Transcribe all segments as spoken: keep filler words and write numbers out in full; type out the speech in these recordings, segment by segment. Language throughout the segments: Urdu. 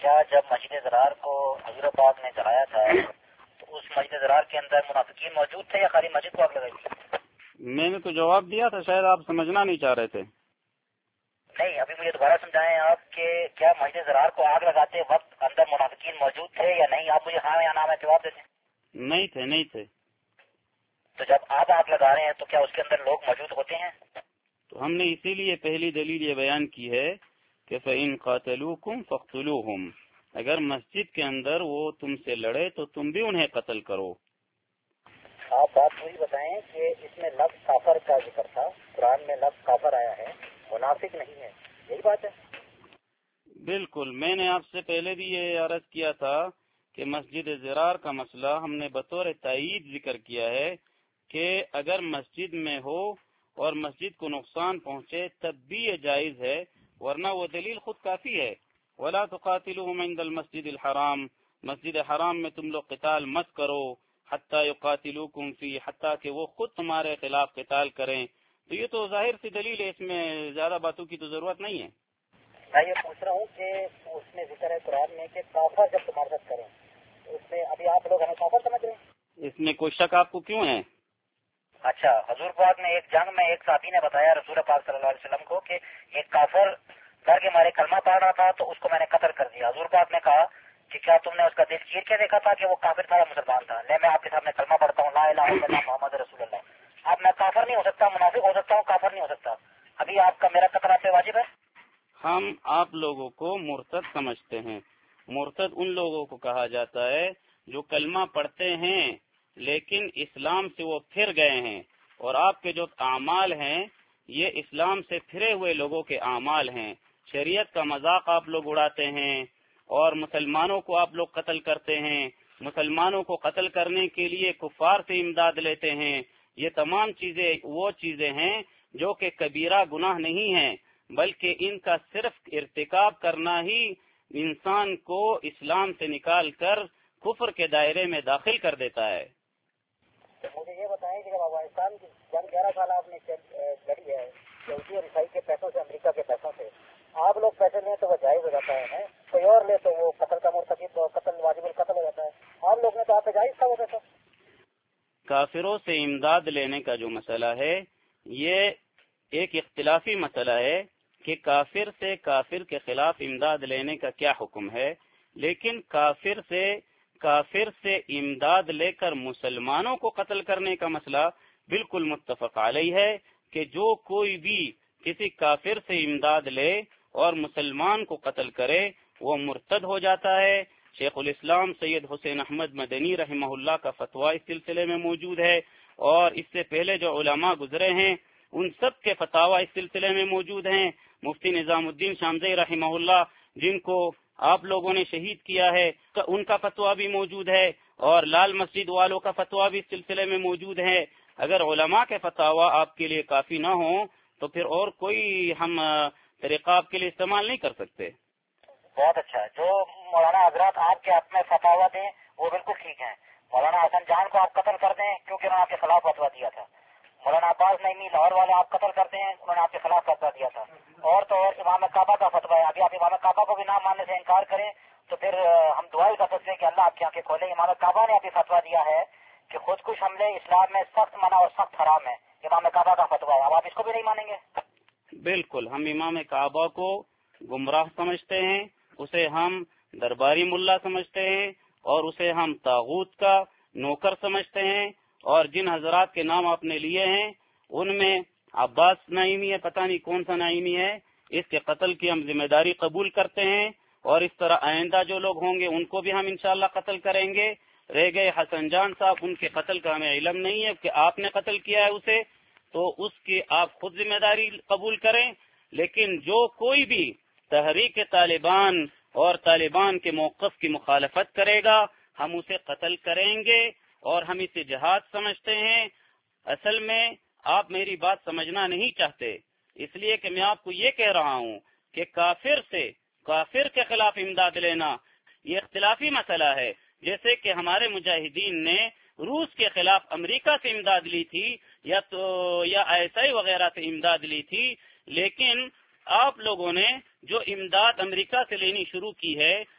کیا جب مسجد ضرار کو حضور پاک نے جلایا تھا تو اس مسجد ضرار کے اندر منافقین موجود تھے یا خالی مسجد کو آگ لگائی تھی؟ میں نے تو جواب دیا تھا، شاید آپ سمجھنا نہیں چاہ رہے تھے۔ نہیں، ابھی مجھے دوبارہ سمجھائیں آپ کہ کیا مسجد ضرار کو آگ لگاتے وقت اندر منافقین موجود تھے یا نہیں؟ آپ مجھے ہاں یا نہ میں جواب دیتے۔ نہیں تھے نہیں تھے۔ تو جب آپ آگ لگا رہے ہیں تو کیا اس کے اندر لوگ موجود ہوتے ہیں؟ تو ہم نے اسی لیے پہلی دلیل یہ بیان کی ہے کہ فَإِن قَاتَلُوكُمْ فَاقْتُلُوهُمْ، اگر مسجد کے اندر وہ تم سے لڑے تو تم بھی انہیں قتل کرو۔ آپ بات پوری بتائیں کہ اس میں لفظ کافر کا ذکر تھا، قرآن میں لفظ کافر آیا ہے، منافق نہیں ہے، یہی بات ہے؟ بالکل، میں نے آپ سے پہلے بھی یہ عرض کیا تھا کہ مسجد ضرار کا مسئلہ ہم نے بطور تائید ذکر کیا ہے کہ اگر مسجد میں ہو اور مسجد کو نقصان پہنچے تب بھی یہ جائز ہے، ورنہ وہ دلیل خود کافی ہے۔ وَلَا تُقَاتِلُوهُمْ عِنْدَ الْمَسْجِدِ الْحَرَامِ، مسجد حرام میں تم لوگ قتال مت کرو، حتیٰ یقاتلوکم فی، حتیٰ کہ وہ خود تمہارے خلاف قتال کریں۔ تو یہ تو ظاہر سی دلیل ہے، اس میں زیادہ باتوں کی تو ضرورت نہیں ہے۔ میں یہ پوچھ رہا ہوں کہ اس میں ذکر ہے قرآن میں کہ کافر جب تمہارے ساتھ کریں، اس میں ابھی آپ لوگ ہمیں کافر سمجھ رہے ہیں؟ اس میں کوئی شک آپ کو کیوں ہے؟ اچھا، حضور پاک نے ایک جنگ میں ایک صحابی نے بتایا رسول پاک صلی اللہ علیہ وسلم کو کہ ایک کافر ڈر کے مارے کلمہ پڑھ رہا تھا تو اس کو میں نے قتل کر دیا۔ حضور پاک نے کہا کہ کیا تم نے اس کا دل چیر کے دیکھا تھا کہ وہ کافر تھا یا مسلمان تھا؟ لے میں آپ کے سامنے کلمہ پڑھتا ہوں، لا الہ الا اللہ محمد رسول اللہ۔ اب میں کافر نہیں ہو سکتا، منافق ہو سکتا ہوں، کافر نہیں ہو سکتا۔ ابھی آپ کا میرا قتل آپ پہ واجب ہے؟ ہم آپ لوگوں کو مرتد سمجھتے ہیں۔ مرتد ان لوگوں کو کہا جاتا ہے جو کلمہ پڑھتے ہیں لیکن اسلام سے وہ پھر گئے ہیں، اور آپ کے جو اعمال ہیں یہ اسلام سے پھرے ہوئے لوگوں کے اعمال ہیں۔ شریعت کا مذاق آپ لوگ اڑاتے ہیں اور مسلمانوں کو آپ لوگ قتل کرتے ہیں، مسلمانوں کو قتل کرنے کے لیے کفار سے امداد لیتے ہیں۔ یہ تمام چیزیں وہ چیزیں ہیں جو کہ کبیرہ گناہ نہیں ہیں، بلکہ ان کا صرف ارتکاب کرنا ہی انسان کو اسلام سے نکال کر کفر کے دائرے میں داخل کر دیتا ہے۔ مجھے یہ بتائیں کہ جب افغانستان کی جنگ گیارہ سال آپ نے لڑی ہے یہودی اور عیسائی کے پیسوں سے، امریکہ کے پیسوں سے، آپ لوگ پیسے لیں تو وہ جائز ہو جاتا ہے، کوئی اور لے تو وہ قتل کا مرتکب قتل واجب القتل ہو جاتا ہے، آپ لوگ نے تو آپ پہ جائز تھا وہ پیسہ۔ کافروں سے امداد لینے کا جو مسئلہ ہے یہ ایک اختلافی مسئلہ ہے کہ کافر سے کافر کے خلاف امداد لینے کا کیا حکم ہے، لیکن کافر سے کافر سے امداد لے کر مسلمانوں کو قتل کرنے کا مسئلہ بالکل متفق علیہ ہے کہ جو کوئی بھی کسی کافر سے امداد لے اور مسلمان کو قتل کرے وہ مرتد ہو جاتا ہے۔ شیخ الاسلام سید حسین احمد مدنی رحمہ اللہ کا فتویٰ اس سلسلے میں موجود ہے، اور اس سے پہلے جو علماء گزرے ہیں ان سب کے فتاوی اس سلسلے میں موجود ہیں۔ مفتی نظام الدین شامزئی رحمہ اللہ جن کو آپ لوگوں نے شہید کیا ہے ان کا فتویٰ بھی موجود ہے، اور لال مسجد والوں کا فتویٰ بھی اس سلسلے میں موجود ہے۔ اگر علماء کے فتاوی آپ کے لیے کافی نہ ہوں تو پھر اور کوئی ہم طریقہ آپ کے لیے استعمال نہیں کر سکتے۔ بہت اچھا، جو مولانا حضرات آپ کے اپنے فتاوی دیں وہ بالکل ٹھیک ہیں۔ مولانا حسن جان کو آپ قتل کر دیں کیونکہ انہوں نے آپ کے خلاف فتویٰ دیا تھا۔ مولانا عباس نعیمی لاہور والے آپ قتل کرتے ہیں، انہوں نے آپ کے خلاف فتویٰ دیا تھا۔ اور تو اور امام کعبہ کا فتویٰ ہے، ابھی آپ امام کعبہ کو بھی نہ ماننے سے انکار کریں تو پھر ہم دعا ہی کر سکتے ہیں کہ اللہ آپ کی آنکھیں کھولے۔ امام کعبہ نے ابھی فتویٰ دیا ہے کہ خودکش حملے اسلام میں سخت منع اور سخت حرام ہے، امام کعبہ کا فتویٰ ہے، اب آپ اس کو بھی نہیں مانیں گے؟ بالکل، ہم امام کعبہ کو گمراہ سمجھتے ہیں، اسے ہم درباری ملا سمجھتے ہیں، اور اسے ہم طاغوت کا نوکر سمجھتے ہیں، اور جن حضرات کے نام آپ نے لیے ہیں ان میں عباس نعیمی ہے، پتہ نہیں کون سا نعیمی ہے، اس کے قتل کی ہم ذمہ داری قبول کرتے ہیں، اور اس طرح آئندہ جو لوگ ہوں گے ان کو بھی ہم انشاءاللہ قتل کریں گے۔ رہ گئے حسن جان صاحب، ان کے قتل کا ہمیں علم نہیں ہے کہ آپ نے قتل کیا ہے اسے، تو اس کی آپ خود ذمہ داری قبول کریں، لیکن جو کوئی بھی تحریک طالبان اور طالبان کے موقف کی مخالفت کرے گا ہم اسے قتل کریں گے، اور ہم اسے جہاد سمجھتے ہیں۔ اصل میں آپ میری بات سمجھنا نہیں چاہتے، اس لیے کہ میں آپ کو یہ کہہ رہا ہوں کہ کافر سے کافر کے خلاف امداد لینا یہ اختلافی مسئلہ ہے، جیسے کہ ہمارے مجاہدین نے روس کے خلاف امریکہ سے امداد لی تھی یا تو یا ایسائی وغیرہ سے امداد لی تھی، لیکن آپ لوگوں نے جو امداد امریکہ سے لینی شروع کی ہے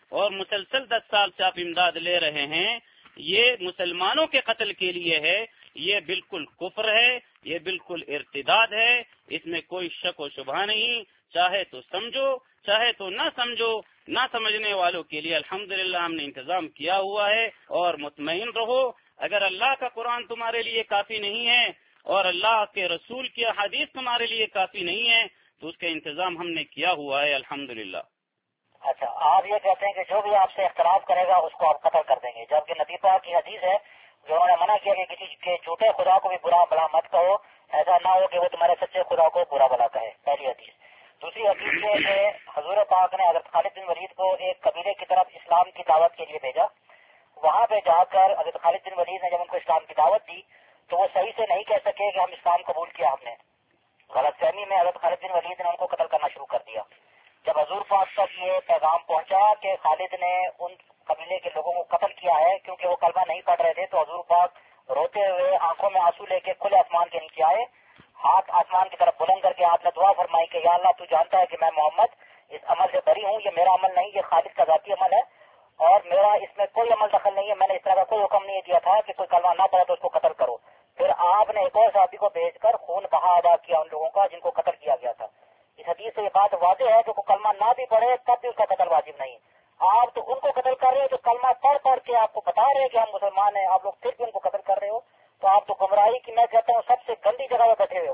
اور مسلسل دس سال سے آپ امداد لے رہے ہیں، یہ مسلمانوں کے قتل کے لیے ہے، یہ بالکل کفر ہے، یہ بالکل ارتداد ہے، اس میں کوئی شک و شبہ نہیں، چاہے تو سمجھو چاہے تو نہ سمجھو، نہ سمجھنے والوں کے لیے الحمدللہ ہم نے انتظام کیا ہوا ہے، اور مطمئن رہو اگر اللہ کا قرآن تمہارے لیے کافی نہیں ہے اور اللہ کے رسول کی حدیث تمہارے لیے کافی نہیں ہے تو اس کا انتظام ہم نے کیا ہوا ہے الحمدللہ۔ اچھا، آپ یہ کہتے ہیں کہ جو بھی آپ سے اختلاف کرے گا اس کو آپ قتل کر دیں گے، جبکہ نبی پاک کی حدیث ہے جو انہوں نے منع کیا کہ کسی کے جھوٹے خدا کو بھی برا بلا مت کہو، ایسا نہ ہو کہ وہ تمہارے سچے خدا کو برا بلا کہے، پہلی حدیث۔ دوسری حدیث یہ کہ حضور پاک نے حضرت خالد بن ولید کو ایک قبیلے کی طرف اسلام کی دعوت کے لیے بھیجا، وہاں پہ جا کر حضرت خالد بن ولید نے جب ان کو اسلام کی دعوت دی تو وہ صحیح سے نہیں کہہ سکے کہ ہم اسلام قبول کیا ہم نے، غلط فہمی میں حضرت خالد بن ولید نے ان کو قتل کرنا شروع کر دیا۔ جب حضور پاک تک یہ پیغام پہنچا کہ خالد نے ان قبیلے کے لوگوں کو قتل کیا ہے کیونکہ وہ کلمہ نہیں پڑھ رہے تھے، تو حضور پاک روتے ہوئے آنکھوں میں آنسو لے کے کھلے آسمان کے نیچے آئے، ہاتھ آسمان کی طرف بلند کر کے آپ نے دعا فرمائی کہ یا اللہ تو جانتا ہے کہ میں محمد اس عمل سے بری ہوں، یہ میرا عمل نہیں، یہ خالد کا ذاتی عمل ہے اور میرا اس میں کوئی عمل دخل نہیں ہے، میں نے اس طرح کا کوئی حکم نہیں دیا تھا کہ کوئی کلمہ نہ پڑھے تو اس کو قتل کرو۔ پھر آپ نے ایک اور صحابی کو بھیج کر خون بہا ادا کیا ان لوگوں کا جن کو قتل کیا گیا تھا۔ اس حدیث سے یہ بات واضح ہے کہ کوئی کلمہ نہ بھی پڑھے تب بھی اس کا قتل واجب نہیں۔ آپ تو ان کو قتل کر رہے ہو جو کلمہ پڑھ پڑھ کے آپ کو بتا رہے ہیں کہ ہم مسلمان ہیں، آپ لوگ پھر بھی ان کو قتل کر رہے ہو، تو آپ تو گمراہی کی میں کہتا ہوں سب سے گندی جگہ پہ بیٹھے ہوئے ہو۔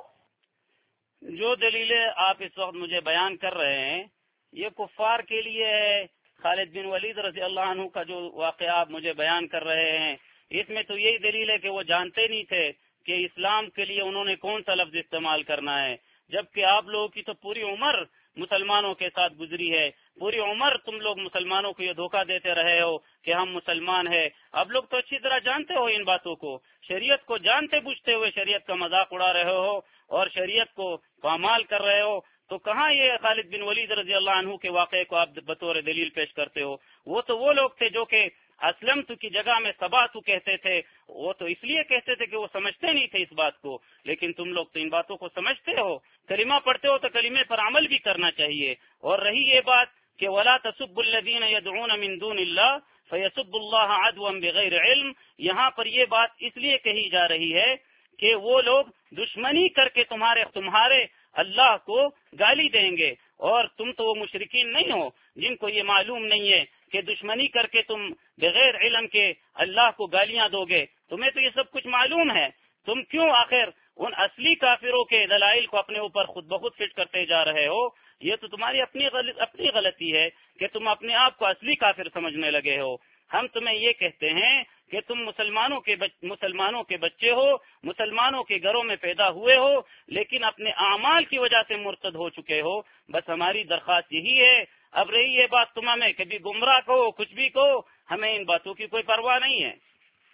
جو دلیلیں آپ اس وقت مجھے بیان کر رہے ہیں یہ کفار کے لیے ہے۔ خالد بن ولید رضی اللہ عنہ کا جو واقعہ آپ مجھے بیان کر رہے ہیں اس میں تو یہی دلیل ہے کہ وہ جانتے نہیں تھے کہ اسلام کے لیے انہوں نے کون سا لفظ استعمال کرنا ہے، جبکہ آپ لوگوں کی تو پوری عمر مسلمانوں کے ساتھ گزری ہے، پوری عمر تم لوگ مسلمانوں کو یہ دھوکہ دیتے رہے ہو کہ ہم مسلمان ہیں۔ اب لوگ تو اچھی طرح جانتے ہو ان باتوں کو، شریعت کو جانتے بوجھتے ہوئے شریعت کا مذاق اڑا رہے ہو اور شریعت کو پامال کر رہے ہو، تو کہاں یہ خالد بن ولید رضی اللہ عنہ کے واقعے کو آپ بطور دلیل پیش کرتے ہو؟ وہ تو وہ لوگ تھے جو کہ اسلمت کی جگہ میں سباتو کہتے تھے، وہ تو اس لیے کہتے تھے کہ وہ سمجھتے نہیں تھے اس بات کو، لیکن تم لوگ تو ان باتوں کو سمجھتے ہو، کلمہ پڑھتے ہو تو کلمے پر عمل بھی کرنا چاہیے۔ اور رہی یہ بات کہ ولا تسبوا الذین یدعون من دون اللہ فیسبوا اللہ عدوا بغیر علم، یہاں پر یہ بات اس لیے کہی جا رہی ہے کہ وہ لوگ دشمنی کر کے تمہارے تمہارے اللہ کو گالی دیں گے، اور تم تو وہ مشرکین نہیں ہو جن کو یہ معلوم نہیں ہے کہ دشمنی کر کے تم بغیر علم کے اللہ کو گالیاں دو گے، تمہیں تو یہ سب کچھ معلوم ہے، تم کیوں آخر ان اصلی کافروں کے دلائل کو اپنے اوپر خود بخود فٹ کرتے جا رہے ہو؟ یہ تو تمہاری اپنی غلط اپنی غلطی ہے کہ تم اپنے آپ کو اصلی کافر سمجھنے لگے ہو۔ ہم تمہیں یہ کہتے ہیں کہ تم مسلمانوں کے بچ... مسلمانوں کے بچے ہو، مسلمانوں کے گھروں میں پیدا ہوئے ہو، لیکن اپنے اعمال کی وجہ سے مرتد ہو چکے ہو۔ بس ہماری درخواست یہی ہے۔ اب رہی یہ بات تم ہمیں کبھی گمراہ کہو کچھ بھی کہو، ہمیں ان باتوں کی کوئی پرواہ نہیں ہے۔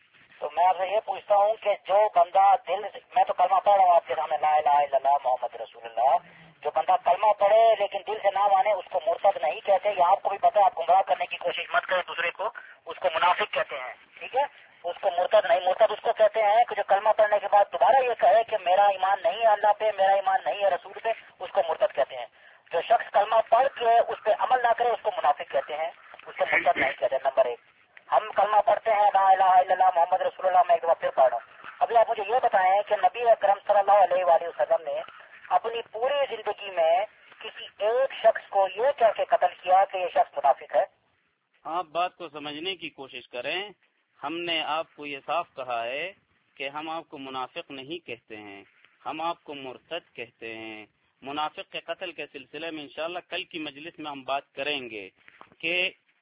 تو میں آپ سے یہ پوچھتا ہوں کہ جو بندہ دل سے، میں تو کلمہ پڑھ رہا ہوں آپ کے سامنے لا الہ الا اللہ محمد رسول اللہ، جو بندہ کلمہ پڑھے لیکن دل سے نہ مانے اس کو مرتد نہیں کہتے، یہ آپ کو بھی پتہ ہے، آپ گمراہ کرنے کی کوشش مت کریں دوسرے کو، اس کو منافق کہتے ہیں، ٹھیک ہے؟ اس کو مرتد نہیں، مرتد اس کو کہتے ہیں کہ جو کلمہ پڑھنے کے بعد دوبارہ یہ کہے کہ میرا ایمان نہیں ہے اللہ پہ، میرا ایمان نہیں ہے رسول پہ، اس کو مرتد کہتے ہیں۔ جو شخص کلمہ پڑھ کے اس پہ عمل نہ کرے اس کو منافق کہتے ہیں، اس کو مرتد نہیں کہتے۔ نمبر ایک، ہم کلمہ پڑھتے ہیں لا الہ الا اللہ محمد رسول اللہ، میں ایک دفعہ پھر پڑھ رہا ہوں۔ ابھی آپ مجھے یہ بتائیں کہ نبی اکرم صلی اللہ علیہ وآلہ وسلم نے اپنی پوری زندگی میں کسی ایک شخص کو یہ کہہ کے قتل کیا کہ یہ شخص منافق ہے؟ آپ بات کو سمجھنے کی کوشش کریں۔ ہم نے آپ کو یہ صاف کہا ہے کہ ہم آپ کو منافق نہیں کہتے ہیں، ہم آپ کو مرتد کہتے ہیں۔ منافق کے قتل کے سلسلے میں انشاءاللہ کل کی مجلس میں ہم بات کریں گے کہ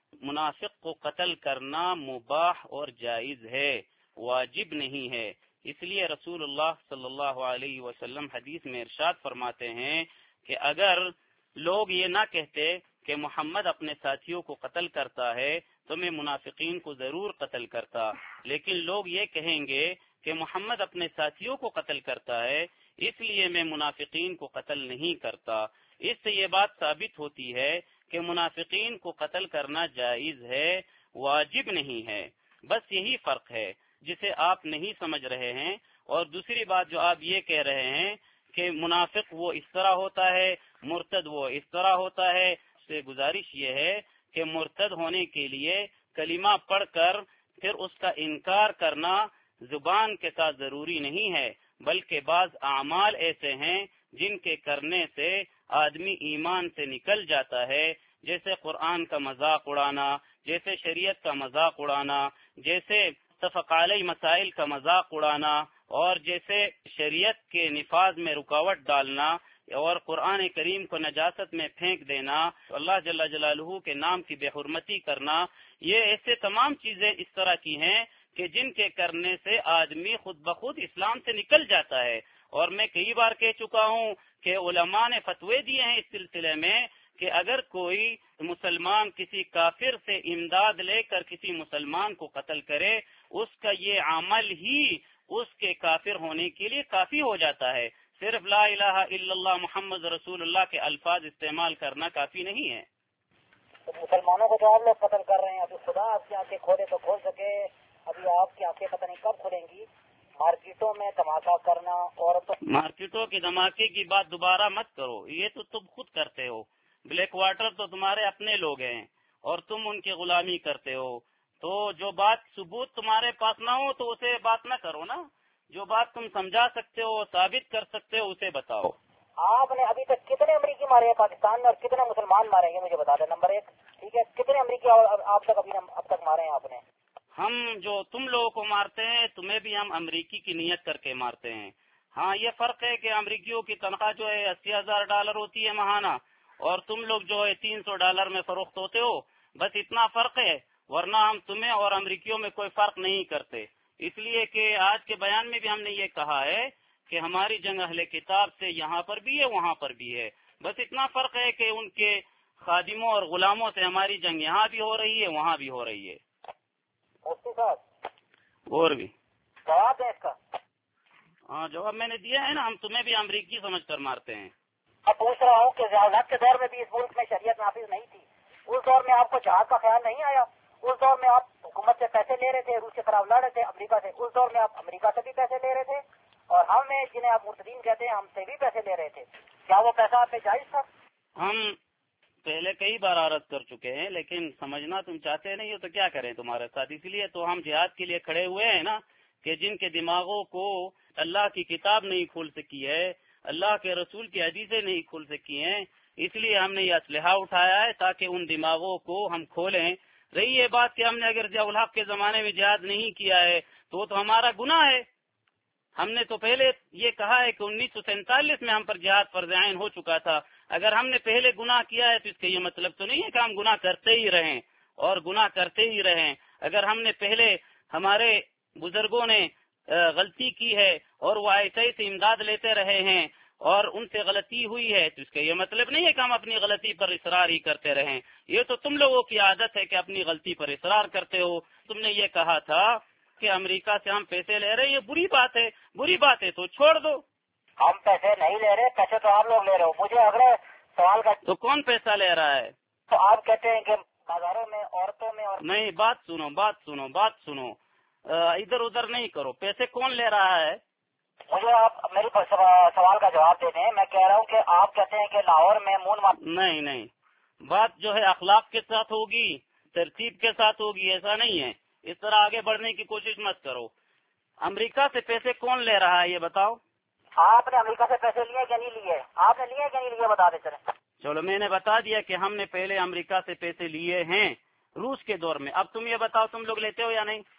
منافق کو قتل کرنا مباح اور جائز ہے، واجب نہیں ہے۔ اس لیے رسول اللہ صلی اللہ علیہ وسلم حدیث میں ارشاد فرماتے ہیں کہ اگر لوگ یہ نہ کہتے کہ محمد اپنے ساتھیوں کو قتل کرتا ہے تو میں منافقین کو ضرور قتل کرتا، لیکن لوگ یہ کہیں گے کہ محمد اپنے ساتھیوں کو قتل کرتا ہے اس لیے میں منافقین کو قتل نہیں کرتا۔ اس سے یہ بات ثابت ہوتی ہے کہ منافقین کو قتل کرنا جائز ہے، واجب نہیں ہے۔ بس یہی فرق ہے جسے آپ نہیں سمجھ رہے ہیں۔ اور دوسری بات جو آپ یہ کہہ رہے ہیں کہ منافق وہ اس طرح ہوتا ہے، مرتد وہ اس طرح ہوتا ہے، سے گزارش یہ ہے کہ مرتد ہونے کے لیے کلمہ پڑھ کر پھر اس کا انکار کرنا زبان کے ساتھ ضروری نہیں ہے، بلکہ بعض اعمال ایسے ہیں جن کے کرنے سے آدمی ایمان سے نکل جاتا ہے، جیسے قرآن کا مذاق اڑانا، جیسے شریعت کا مذاق اڑانا، جیسے متفق علیہ مسائل کا مذاق اڑانا، اور جیسے شریعت کے نفاذ میں رکاوٹ ڈالنا اور قرآن کریم کو نجاست میں پھینک دینا، اللہ جل جلالہ کے نام کی بے حرمتی کرنا، یہ ایسے تمام چیزیں اس طرح کی ہیں کہ جن کے کرنے سے آدمی خود بخود اسلام سے نکل جاتا ہے۔ اور میں کئی بار کہہ چکا ہوں کہ علماء نے فتوے دیے ہیں اس سلسلے میں کہ اگر کوئی مسلمان کسی کافر سے امداد لے کر کسی مسلمان کو قتل کرے، اس کا یہ عمل ہی اس کے کافر ہونے کے لیے کافی ہو جاتا ہے، صرف لا الہ الا اللہ محمد رسول اللہ کے الفاظ استعمال کرنا کافی نہیں ہے۔ تو مسلمانوں کو جو آپ لوگ قتل کر رہے ہیں، ابھی خدا آپ کی آنکھیں کھولے تو کھول سکے، ابھی آپ کی آنکھیں پتہ نہیں کب کھلیں گی۔ مارکیٹوں میں دھماکہ کرنا، عورتوں مارکیٹوں کے دھماکے کی بات دوبارہ مت کرو، یہ تو تم خود کرتے ہو۔ بلیک واٹر تو تمہارے اپنے لوگ ہیں اور تم ان کی غلامی کرتے ہو، تو جو بات ثبوت تمہارے پاس نہ ہو تو اسے بات نہ کرو نا، جو بات تم سمجھا سکتے ہو ثابت کر سکتے ہو اسے بتاؤ۔ آپ نے ابھی تک کتنے امریکی مارے ہیں پاکستان میں اور کتنے مسلمان مارے ہیں مجھے بتا دیں، نمبر ایک، ٹھیک ہے؟ کتنے امریکی آپ تک ابھی اب تک مارے ہیں آپ نے؟ ہم جو تم لوگوں کو مارتے ہیں تمہیں بھی ہم امریکی کی نیت کر کے مارتے ہیں۔ ہاں یہ فرق ہے کہ امریکیوں کی تنخواہ جو ہے اسی ہزار ڈالر ہوتی ہے ماہانہ، اور تم لوگ جو ہے تین سو ڈالر میں فروخت ہوتے ہو، بس اتنا فرق ہے، ورنہ ہم تمہیں اور امریکیوں میں کوئی فرق نہیں کرتے۔ اس لیے کہ آج کے بیان میں بھی ہم نے یہ کہا ہے کہ ہماری جنگ اہل کتاب سے یہاں پر بھی ہے وہاں پر بھی ہے، بس اتنا فرق ہے کہ ان کے خادموں اور غلاموں سے ہماری جنگ یہاں بھی ہو رہی ہے وہاں بھی ہو رہی ہے۔ مفتی صاحب اور بھی جواب دیں اس کا۔ ہاں جواب میں نے دیا ہے نا، ہم تمہیں بھی امریکی سمجھ کر مارتے ہیں۔ اب پوچھ رہا ہوں کہ ضیاء الحق کے دور میں بھی اس ملک میں شریعت نافذ نہیں تھی، اس دور میں آپ کو جہاد کا خیال نہیں آیا؟ اس دور میں آپ حکومت سے پیسے لے رہے تھے، روس کے خلاف لڑ رہے تھے امریکہ سے، اس دور میں آپ امریکہ سے بھی پیسے لے رہے تھے، اور ہم میں جنہیں آپ مرتدین کہتے ہیں ہم سے بھی پیسے لے رہے تھے، کیا وہ پیسہ آپ پہ جائز تھا؟ ہم پہلے کئی بار عرض کر چکے ہیں، لیکن سمجھنا تم چاہتے نہیں ہو تو کیا کریں تمہارے ساتھ، اس لیے تو ہم جہاد کے لیے کھڑے ہوئے ہیں نا، کہ جن کے دماغوں کو اللہ کی کتاب نہیں کھول سکی ہے، اللہ کے رسول کی حدیثیں نہیں کھول سکی ہیں، اس لیے ہم نے یہ اسلحہ اٹھایا ہے تاکہ ان دماغوں کو ہم کھولیں۔ رہی یہ بات کہ ہم نے اگر ضیاء الحق کے زمانے میں جہاد نہیں کیا ہے تو وہ تو ہمارا گناہ ہے، ہم نے تو پہلے یہ کہا ہے کہ انیس سو سینتالیس میں ہم پر جہاد فرض عین ہو چکا تھا۔ اگر ہم نے پہلے گناہ کیا ہے تو اس کا یہ مطلب تو نہیں ہے کہ ہم گناہ کرتے ہی رہیں اور گناہ کرتے ہی رہیں۔ اگر ہم نے پہلے ہمارے بزرگوں نے غلطی کی ہے اور وہ ایسے سے امداد لیتے رہے ہیں اور ان سے غلطی ہوئی ہے تو اس کا یہ مطلب نہیں ہے کہ ہم اپنی غلطی پر اصرار ہی کرتے رہیں۔ یہ تو تم لوگوں کی عادت ہے کہ اپنی غلطی پر اصرار کرتے ہو۔ تم نے یہ کہا تھا کہ امریکہ سے ہم پیسے لے رہے ہیں، یہ بری بات ہے، بری بات ہے تو چھوڑ دو۔ ہم پیسے نہیں لے رہے، پیسے تو آپ لوگ لے رہے ہو۔ مجھے اگلے سوال کا تو کون پیسہ لے رہا ہے؟ تو آپ کہتے ہیں کہ بازاروں میں عورتوں میں اور نہیں، بات سنو بات سنو بات سنو ادھر ادھر نہیں کرو، پیسے کون لے رہا ہے؟ مجھے آپ میری سوال کا جواب دے دیں۔ میں کہہ رہا ہوں کہ آپ کہتے ہیں کہ لاہور میں مون مار نہیں نہیں، بات جو ہے اخلاق کے ساتھ ہوگی، ترتیب کے ساتھ ہوگی، ایسا نہیں ہے۔ اس طرح آگے بڑھنے کی کوشش مت کرو۔ امریکہ سے پیسے کون لے رہا ہے یہ بتاؤ؟ آپ نے امریکہ سے پیسے لیے کہ نہیں لیے؟ آپ نے لیے کہ نہیں لیے بتا دیں چلیں۔ چلو میں نے بتا دیا کہ ہم نے پہلے امریکہ سے پیسے لیے ہیں روس کے دور میں، اب تم یہ بتاؤ تم لوگ لیتے ہو یا نہیں؟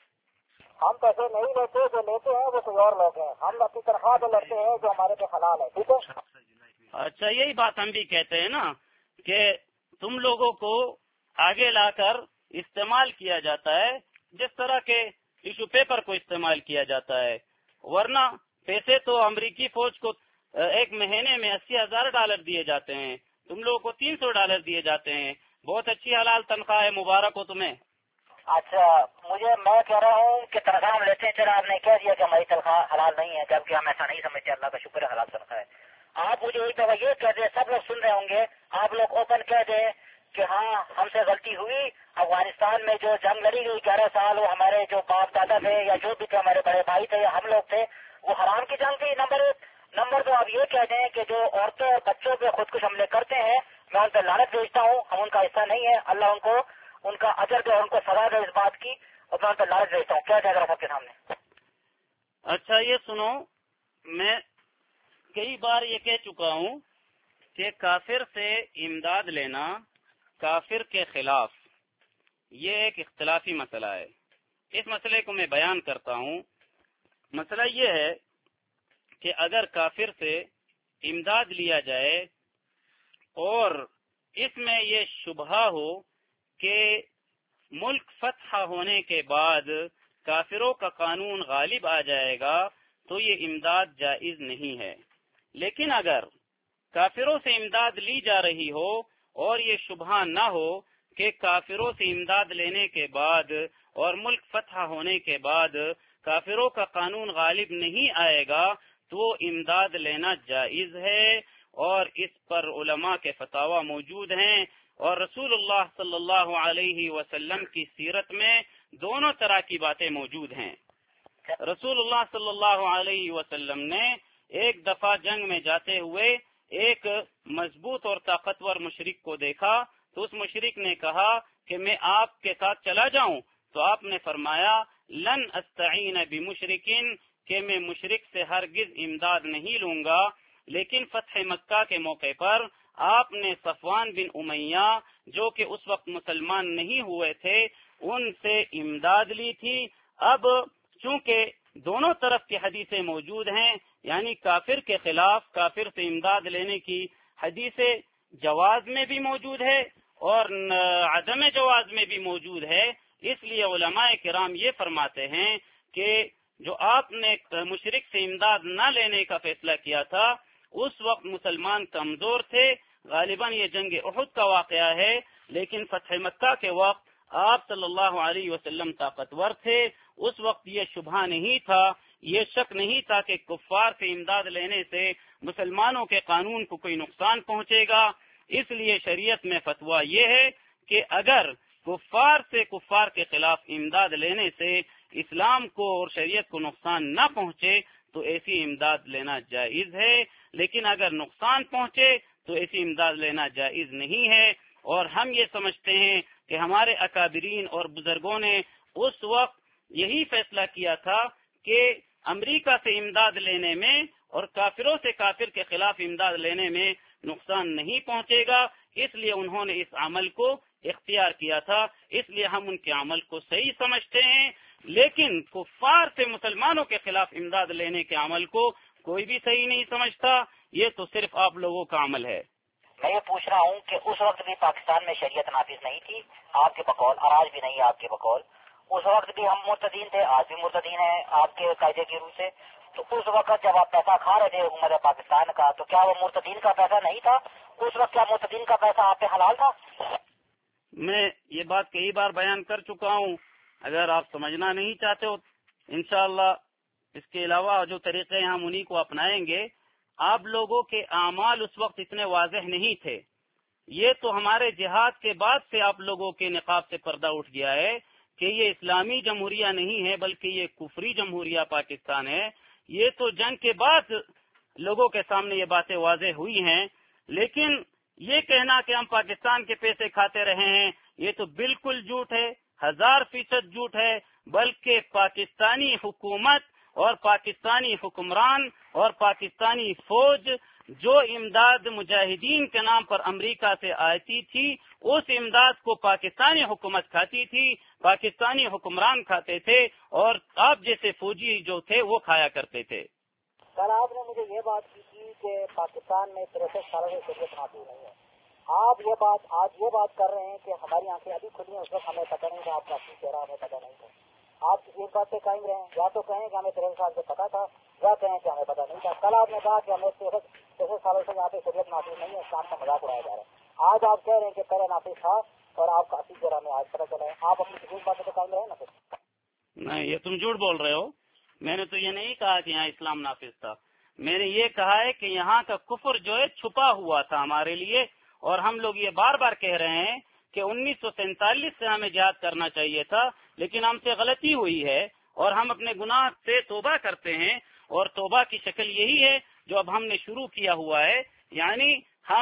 ہم پیسے نہیں لیتے، جو لیتے ہیں وہ کوئی اور لوگ ہیں، ہم اپنی تنخواہ جو لڑتے ہیں جو ہمارے پہ حلال ہے، ٹھیک ہے؟ اچھا یہی بات ہم بھی کہتے ہیں نا کہ تم لوگوں کو آگے لا کر استعمال کیا جاتا ہے جس طرح کے ٹیشو پیپر کو استعمال کیا جاتا ہے، ورنہ پیسے تو امریکی فوج کو ایک مہینے میں اسی ہزار ڈالر دیے جاتے ہیں، تم لوگوں کو تین سو ڈالر دیے جاتے ہیں، بہت اچھی حلال تنخواہ ہے، مبارک ہو تمہیں۔ اچھا مجھے میں کہہ رہا ہوں کہ تنخواہ ہم لیتے ہیں، چلا آپ نے کہہ دیا کہ ہماری تنخواہ حلال نہیں ہے، جبکہ ہم ایسا نہیں سمجھتے، اللہ کا شکر ہے حلال تنخواہ ہے۔ آپ مجھے ایک دفعہ یہ کہہ دیں، سب لوگ سن رہے ہوں گے، آپ لوگ اوپن کہہ دیں کہ ہاں ہم سے غلطی ہوئی، افغانستان میں جو جنگ لڑی گئی گیارہ سال، وہ ہمارے جو باپ دادا تھے یا جو بھی تھے، ہمارے بڑے بھائی تھے یا ہم لوگ تھے، وہ حرام کی جنگ تھی، نمبر ایک۔ نمبر دو آپ یہ کہہ دیں کہ جو عورتوں اور بچوں پہ خودکش حملے کرتے ہیں میں ان پہ لعنت بھیجتا ہوں، ہم ان کا حصہ نہیں ہے، اللہ ان کو ان کا اجر دے اور ان کو سزا دے اس بات کی، اور میں ان پہ لعنت بھیجتا ہوں. کیا کہہ رہا سب کے سامنے؟ اچھا یہ سنو، میں کئی بار یہ کہہ چکا ہوں کہ کافر سے امداد لینا کافر کے خلاف یہ ایک اختلافی مسئلہ ہے. اس مسئلے کو میں بیان کرتا ہوں. مسئلہ یہ ہے کہ اگر کافر سے امداد لیا جائے اور اس میں یہ شبہ ہو کہ ملک فتح ہونے کے بعد کافروں کا قانون غالب آ جائے گا تو یہ امداد جائز نہیں ہے. لیکن اگر کافروں سے امداد لی جا رہی ہو اور یہ شبہ نہ ہو کہ کافروں سے امداد لینے کے بعد اور ملک فتح ہونے کے بعد کافروں کا قانون غالب نہیں آئے گا تو امداد لینا جائز ہے، اور اس پر علماء کے فتاوی موجود ہیں، اور رسول اللہ صلی اللہ علیہ وسلم کی سیرت میں دونوں طرح کی باتیں موجود ہیں. رسول اللہ صلی اللہ علیہ وسلم نے ایک دفعہ جنگ میں جاتے ہوئے ایک مضبوط اور طاقتور مشرک کو دیکھا تو اس مشرک نے کہا کہ میں آپ کے ساتھ چلا جاؤں، تو آپ نے فرمایا لن استعین بمشرکن، کہ میں مشرک سے ہرگز امداد نہیں لوں گا. لیکن فتح مکہ کے موقع پر آپ نے صفوان بن امیہ جو کہ اس وقت مسلمان نہیں ہوئے تھے ان سے امداد لی تھی. اب چونکہ دونوں طرف کی حدیثیں موجود ہیں، یعنی کافر کے خلاف کافر سے امداد لینے کی حدیثیں جواز میں بھی موجود ہے اور عدم جواز میں بھی موجود ہے، اس لیے علماء کرام یہ فرماتے ہیں کہ جو آپ نے مشرک سے امداد نہ لینے کا فیصلہ کیا تھا اس وقت مسلمان کمزور تھے، غالباً یہ جنگ احد کا واقعہ ہے، لیکن فتح مکہ کے وقت آپ صلی اللہ علیہ وسلم طاقتور تھے. اس وقت یہ شبہ نہیں تھا، یہ شک نہیں تھا کہ کفار سے امداد لینے سے مسلمانوں کے قانون کو کوئی نقصان پہنچے گا. اس لیے شریعت میں فتویٰ یہ ہے کہ اگر کفار سے کفار کے خلاف امداد لینے سے اسلام کو اور شریعت کو نقصان نہ پہنچے تو ایسی امداد لینا جائز ہے، لیکن اگر نقصان پہنچے تو ایسی امداد لینا جائز نہیں ہے. اور ہم یہ سمجھتے ہیں کہ ہمارے اکابرین اور بزرگوں نے اس وقت یہی فیصلہ کیا تھا کہ امریکہ سے امداد لینے میں اور کافروں سے کافر کے خلاف امداد لینے میں نقصان نہیں پہنچے گا، اس لیے انہوں نے اس عمل کو اختیار کیا تھا. اس لیے ہم ان کے عمل کو صحیح سمجھتے ہیں، لیکن کفار سے مسلمانوں کے خلاف امداد لینے کے عمل کو کوئی بھی صحیح نہیں سمجھتا. یہ تو صرف آپ لوگوں کا عمل ہے. میں یہ پوچھ رہا ہوں کہ اس وقت بھی پاکستان میں شریعت نافذ نہیں تھی آپ کے بقول، اور آج بھی نہیں آپ کے بقول. اس وقت بھی ہم مرتدین تھے، آج بھی مرتدین ہیں آپ کے قاعدے کی روح سے. تو اس وقت جب آپ پیسہ کھا رہے تھے حکومت پاکستان کا تو کیا وہ مرتدین کا پیسہ نہیں تھا؟ اس وقت کیا مرتدین کا پیسہ آپ پہ حلال تھا؟ میں یہ بات کئی بار بیان کر چکا ہوں، اگر آپ سمجھنا نہیں چاہتے ہو انشاءاللہ اس کے علاوہ جو طریقے ہم انہی کو اپنائیں گے. آپ لوگوں کے اعمال اس وقت اتنے واضح نہیں تھے، یہ تو ہمارے جہاد کے بعد سے آپ لوگوں کے نقاب سے پردہ اٹھ گیا ہے کہ یہ اسلامی جمہوریہ نہیں ہے بلکہ یہ کفری جمہوریہ پاکستان ہے. یہ تو جنگ کے بعد لوگوں کے سامنے یہ باتیں واضح ہوئی ہیں، لیکن یہ کہنا کہ ہم پاکستان کے پیسے کھاتے رہے ہیں یہ تو بالکل جھوٹ ہے، ہزار فیصد جھوٹ ہے. بلکہ پاکستانی حکومت اور پاکستانی حکمران اور پاکستانی فوج جو امداد مجاہدین کے نام پر امریکہ سے آتی تھی اس امداد کو پاکستانی حکومت کھاتی تھی، پاکستانی حکمران کھاتے تھے، اور آپ جیسے فوجی جو تھے وہ کھایا کرتے تھے. کل آپ نے مجھے یہ بات کی تھی کہ پاکستان میں تریسٹھ سالوں سے شریعت نافذ نہیں ہے. آپ یہ بات آج یہ بات کر رہے ہیں کہ ہماری آنکھیں ابھی کھلی ہیں، اس وقت ہمیں پتہ نہیں تھا آپ کا اصلی چہرہ ہمیں پتہ نہیں تھا. آپ کسی ایک بات پہ قائم رہیں، یا تو کہیں کہ ہمیں تریسٹھ سال سے پتا تھا یا کہیں کہ ہمیں پتہ نہیں تھا. کل آپ نے کہا کہ ہمیں تریسٹھ سالوں سے یہاں پہ شریعت نافذ نہیں ہے، اس کام کا مذاق اڑایا جا رہا ہے. آج آپ کہہ رہے ہیں کہ پہلے نافذ تھا اور آپ کا اصلی چہرہ میں آج پتہ چلا ہے. آپ اپنی کسی بات پہ قائم رہیں نا. پھر نہیں، یہ تم جھوٹ بول رہے ہو. میں نے تو یہ نہیں کہا کہ یہاں اسلام نافذ تھا، میں نے یہ کہا ہے کہ یہاں کا کفر جو ہے چھپا ہوا تھا ہمارے لیے، اور ہم لوگ یہ بار بار کہہ رہے ہیں کہ انیس سو سینتالیس سے ہمیں جہاد کرنا چاہیے تھا، لیکن ہم سے غلطی ہوئی ہے اور ہم اپنے گناہ سے توبہ کرتے ہیں، اور توبہ کی شکل یہی ہے جو اب ہم نے شروع کیا ہوا ہے. یعنی ہم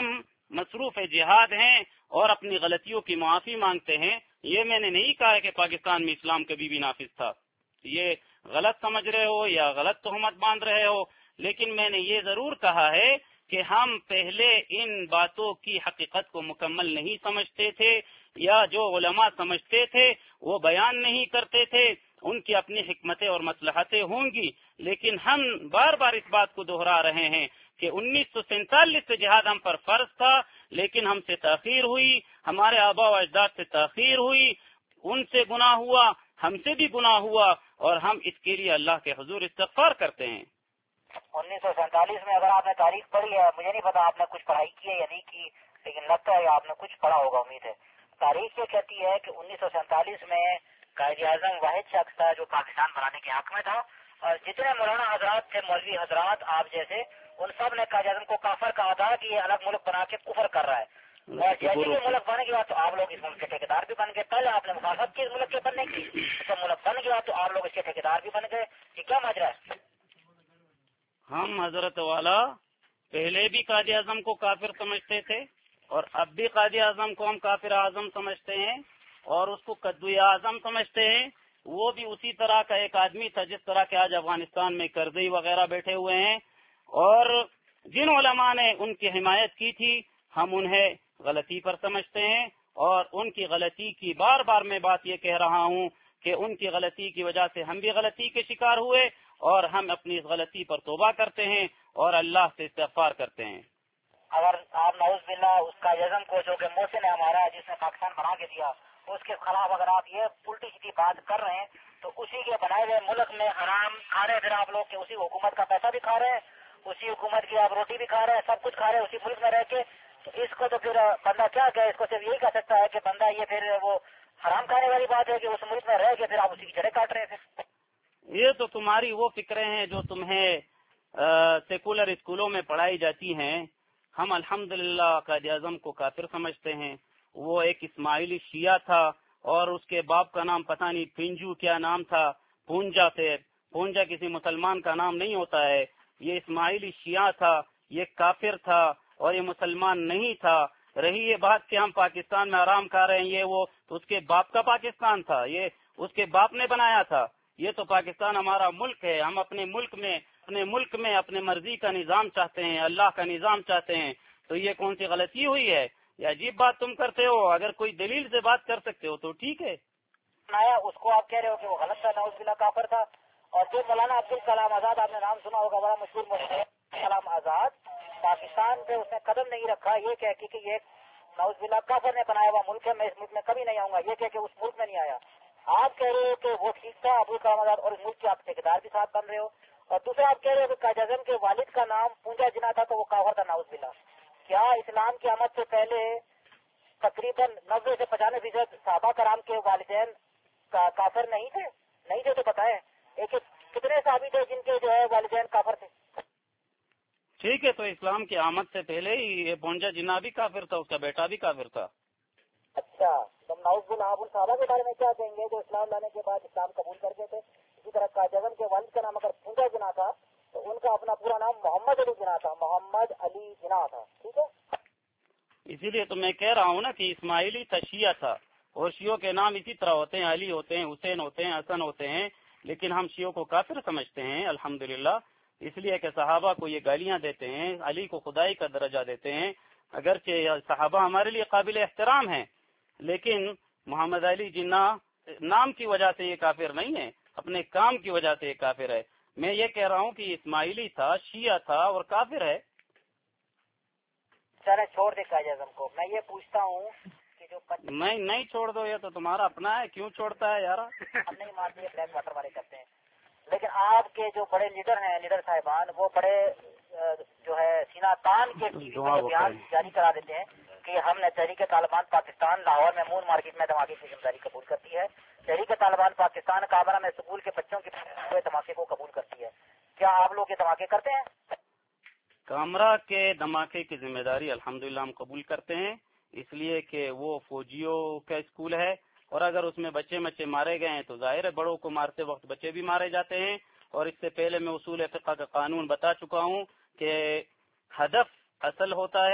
مصروف جہاد ہیں اور اپنی غلطیوں کی معافی مانگتے ہیں. یہ میں نے نہیں کہا ہے کہ پاکستان میں اسلام کبھی بھی نافذ تھا، یہ غلط سمجھ رہے ہو یا غلط تہمت باندھ رہے ہو، لیکن میں نے یہ ضرور کہا ہے کہ ہم پہلے ان باتوں کی حقیقت کو مکمل نہیں سمجھتے تھے، یا جو علماء سمجھتے تھے وہ بیان نہیں کرتے تھے. ان کی اپنی حکمتیں اور مصلحتیں ہوں گی، لیکن ہم بار بار اس بات کو دہرا رہے ہیں کہ انیس سو سینتالیس سے جہاد ہم پر فرض تھا، لیکن ہم سے تاخیر ہوئی، ہمارے آباء و اجداد سے تاخیر ہوئی، ان سے گناہ ہوا، ہم سے بھی گناہ ہوا، اور ہم اس کے لیے اللہ کے حضور استغفار کرتے ہیں. انیس سو سینتالیس میں اگر آپ نے تاریخ پڑھی ہے، مجھے نہیں پتا آپ نے کچھ پڑھائی کی ہے یا نہیں کی، لیکن لگتا ہے آپ نے کچھ پڑھا ہوگا، امید ہے. تاریخ یہ کہتی ہے کہ انیس سو سینتالیس میں قائد اعظم واحد شخص تھا جو پاکستان بنانے کے حق میں تھا، اور جتنے مولانا حضرات تھے، مولوی حضرات آپ جیسے، ان سب نے قائد اعظم کو کافر کہا تھا کہ یہ الگ ملک بنا کے کفر کر رہا ہے. اور جیسے ہی ملک بن گیا تو آپ لوگ اس ملک کے ٹھیکیدار بھی بن گئے. پہلے آپ نے مخالفت کی اس ملک کے بننے کی، جب ملک بن گیا تو آپ لوگ اس کے ٹھیکیدار بھی بن گئے. یہ کیا ماجرا ہے؟ ہم حضرت والا پہلے بھی قائد اعظم کو کافر سمجھتے تھے، اور اب بھی قائد اعظم کو ہم کافر اعظم سمجھتے ہیں، اور اس کو قدوی اعظم سمجھتے ہیں. وہ بھی اسی طرح کا ایک آدمی تھا جس طرح کے آج افغانستان میں کرزئی وغیرہ بیٹھے ہوئے ہیں، اور جن علماء نے ان کی حمایت کی تھی ہم انہیں غلطی پر سمجھتے ہیں، اور ان کی غلطی کی بار بار میں بات یہ کہہ رہا ہوں کہ ان کی غلطی کی وجہ سے ہم بھی غلطی کے شکار ہوئے، اور ہم اپنی اس غلطی پر توبہ کرتے ہیں اور اللہ سے استغفار کرتے ہیں. اگر آپ نعوذ باللہ اس کا یزم کو جو کہ محسن ہے ہمارا جس نے پاکستان بنا کے دیا، اس کے خلاف اگر آپ یہ الٹی سیدھی بات کر رہے ہیں تو اسی کے بنائے ہوئے ملک میں حرام کھا رہے ہیں. پھر آپ لوگ کہ اسی حکومت کا پیسہ بھی کھا رہے ہیں، اسی حکومت کی آپ روٹی بھی کھا رہے ہیں، سب کچھ کھا رہے ہیں اسی ملک میں رہ کے. تو اس کو تو پھر بندہ کیا کہے؟ اس کو صرف یہی کہہ سکتا ہے کہ بندہ یہ پھر وہ حرام کھانے والی بات ہے کہ اس ملک میں رہ کے پھر آپ اسی کی جڑیں کاٹ رہے ہیں. یہ تو تمہاری وہ فکریں ہیں جو تمہیں سیکولر اسکولوں میں پڑھائی جاتی ہیں. ہم الحمدللہ قائد اعظم کو کافر سمجھتے ہیں. وہ ایک اسماعیلی شیعہ تھا، اور اس کے باپ کا نام پتہ نہیں پنجو کیا نام تھا، پونجا سے. پونجا کسی مسلمان کا نام نہیں ہوتا ہے. یہ اسماعیلی شیعہ تھا، یہ کافر تھا، اور یہ مسلمان نہیں تھا. رہی یہ بات کہ ہم پاکستان میں آرام کھا رہے ہیں، یہ وہ تو اس کے باپ کا پاکستان تھا، یہ اس کے باپ نے بنایا تھا. یہ تو پاکستان ہمارا ملک ہے. ہم اپنے ملک میں اپنے ملک میں اپنے مرضی کا نظام چاہتے ہیں، اللہ کا نظام چاہتے ہیں. تو یہ کون سی غلطی ہوئی ہے؟ یہ عجیب بات تم کرتے ہو. اگر کوئی دلیل سے بات کر سکتے ہو تو ٹھیک ہے. اس کو آپ کہہ رہے ہو کہ وہ غلط تھا، نعوذ باللہ کافر تھا. اور جو مولانا عبدالکلام آزاد، آپ نے نام سنا ہوگا، بڑا مشہور مولانا کلام آزاد، پاکستان پہ اس نے قدم نہیں رکھا یہ کہہ کے کہ یہ نعوذ باللہ کافر نے بنایا ہوا ملک ہے، میں اس ملک میں کبھی نہیں آؤں گا، یہ کہہ کے اس ملک میں نہیں آیا. آپ کہہ رہے ہو کہ وہ ٹھیک تھا عبدالکلام آزاد، اور اس ملک کے آپ ٹھیکیدار بھی ساتھ بن رہے ہو. اور دوسرا آپ کہہ رہے ہو کہ قائد اعظم کے والد کا نام پونجا جنا تھا تو وہ کافر تھا، نعوذ باللہ. کیا اسلام کی آمد سے پہلے تقریباً نبے سے پچانوے فیصد صحابہ کرام کے والدین کافر نہیں تھے؟ نہیں تھے تو بتائیں ایک کتنے صحابی تھے جن کے جو ہے والدین کافر تھے؟ ٹھیک ہے، تو اسلام کی آمد سے پہلے ہی یہ پونجا جنا بھی کافر تھا، اس کا بیٹا بھی کافر تھا. اچھا، تم نعوذ باللہ آپ ان صحابہ کے بارے میں کیا کہیں گے جو اسلام لانے کے بعد اسلام قبول کر گئے تھے؟ اسی طرح قائد اعظم کے والد کا نام اگر پونجا جنا تھا تو ان کا اپنا پورا نام محمد علی جنا تھا، محمد علی جنا تھا. ٹھیک ہے، اسی لیے تو میں کہہ رہا ہوں نا کہ اسماعیلی تھا، شیعہ تھا، اور شیعوں کے نام اسی طرح ہوتے ہیں، علی ہوتے ہیں، حسین ہوتے ہیں، حسن ہوتے ہیں. لیکن ہم شیعوں کو کافر سمجھتے ہیں الحمدللہ، اس لیے کہ صحابہ کو یہ گالیاں دیتے ہیں، علی کو خدائی کا درجہ دیتے ہیں. اگرچہ صحابہ ہمارے لیے قابل احترام ہیں، لیکن محمد علی جناح نام کی وجہ سے یہ کافر نہیں ہے، اپنے کام کی وجہ سے یہ کافر ہے. میں یہ کہہ رہا ہوں کہ اسماعیلی تھا، شیعہ تھا اور کافر ہے. چلے چھوڑ دے قائد اعظم کو. میں یہ پوچھتا ہوں کہ جو نہیں نہیں چھوڑ دو، یہ تو تمہارا اپنا ہے، کیوں چھوڑتا ہے یار؟ ہم نہیں مانتے، بلیک واٹر والے کرتے ہیں. لیکن آپ کے جو بڑے لیڈر ہیں، لیڈر صاحبان، وہ بڑے جو ہے سینہ تان کے ٹی وی میں بیان جاری کرا دیتے ہیں کہ ہم نے تحریک طالبان پاکستان لاہور میں مون مارکیٹ میں دھماکے کی ذمہ داری قبول کرتی ہے. تحریک طالبان پاکستان کابرہ میں سکول کے بچوں کے دھماکے کو قبول کرتی ہے. کیا آپ لوگ یہ دھماکے کرتے ہیں؟ کامرہ کے دھماکے کی ذمہ داری الحمدللہ ہم قبول کرتے ہیں، اس لیے کہ وہ فوجیوں کا اسکول ہے، اور اگر اس میں بچے بچے مارے گئے ہیں تو ظاہر ہے بڑوں کو مارتے وقت بچے بھی مارے جاتے ہیں. اور اس سے پہلے میں اصول فقہ کا قانون بتا چکا ہوں کہ ہدف اصل ہوتا ہے،